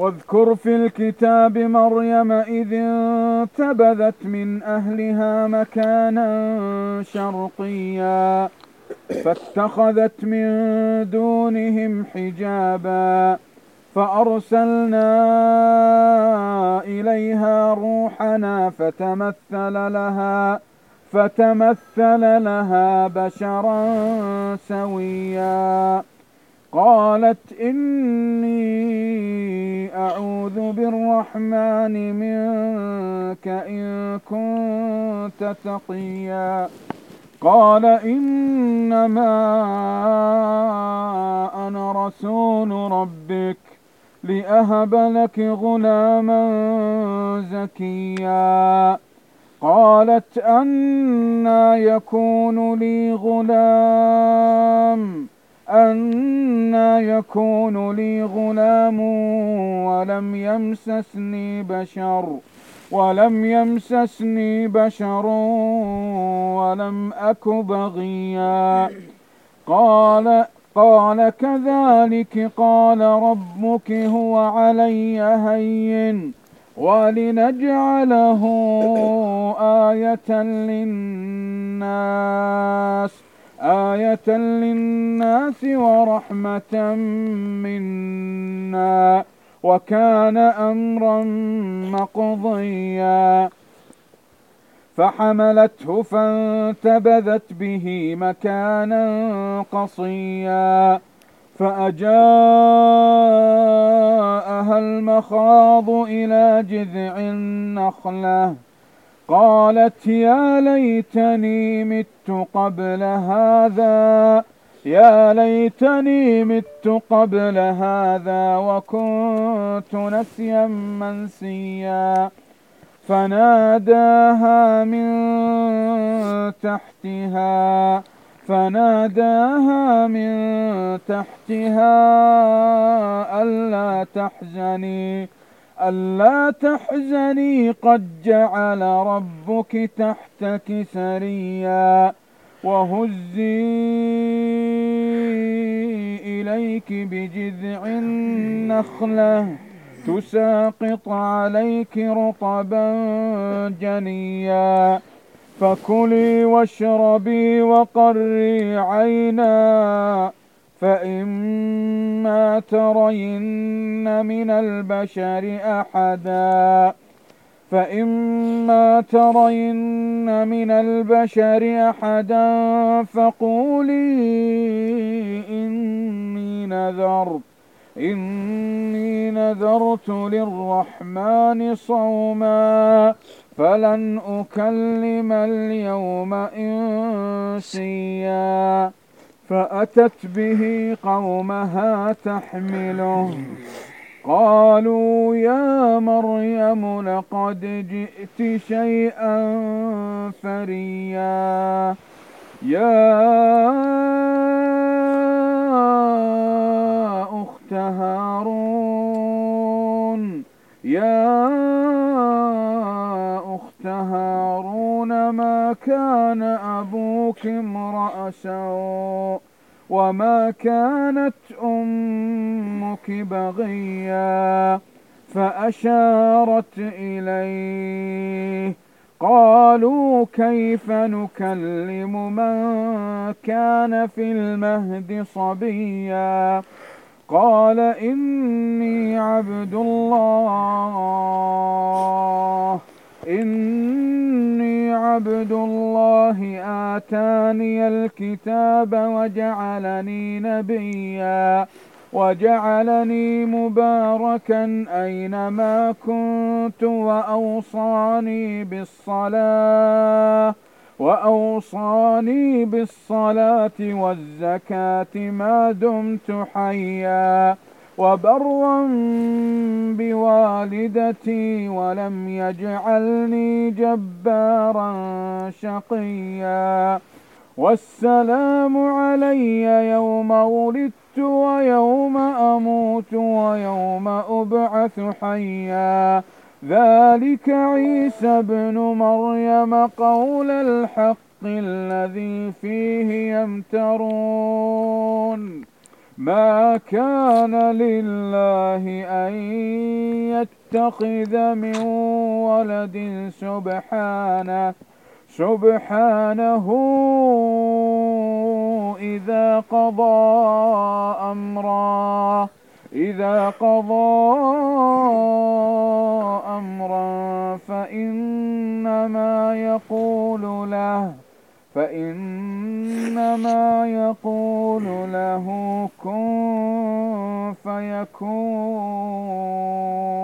واذكر في الكتاب مريم إذ انتبذت من أهلها مكانا شرقيا فاتخذت من دونهم حجابا فأرسلنا إليها روحنا فتمثل لها بشرا سويا. قالت إني أعوذ بالرحمن منك إن كنت تقيا. قال إنما أنا رسول ربك لأهب لك غلاما زكيا. قالت أنى يكون لي غلام ولم يمسسني بشر ولم أك بغيا. قال كذلك قال ربك هو علي هين ولنجعله آية للناس ورحمة منا وكان أمرا مقضيا. فحملته فانتبذت به مكانا قصيا فأجاءها المخاض إلى جذع النخلة قالت يا ليتني مت قبل هذا وكنت نسيا منسيا. فناداها من تحتها ألا تحزني قد جعل ربك تحتك سريا وهزي إليك بجذع النخلة تساقط عليك رطبا جنيا. فكلي واشربي وقري عينا فإما ترين من البشر أحدا فقولي إني نذرت للرحمن صوما فلن أكلم اليوم إنسيا. فأتت به قومها تحمله قالوا يا مريم لقد جئت شيئا فريا. يا أخت هارون ما كان أبوك امرأ سوء وما كانت أمك بغيا. فأشارت إليه قالوا كيف نكلم من كان في المهد صبيا. قال إني عبد الله آتاني الكتاب وجعلني نبيا وجعلني مباركا أينما كنت وأوصاني بالصلاة والزكاة ما دمت حيا وبرا بوالدتي ولم يجعلني جبارا شقيا. والسلام علي يوم ولدت ويوم أموت ويوم أبعث حيا. ذلك عيسى بن مريم قول الحق الذي فيه يمترون. ما كان لله أن يتخذ من ولد سبحانه إذا قضى أمرا فإنما يقول له كن فيكون.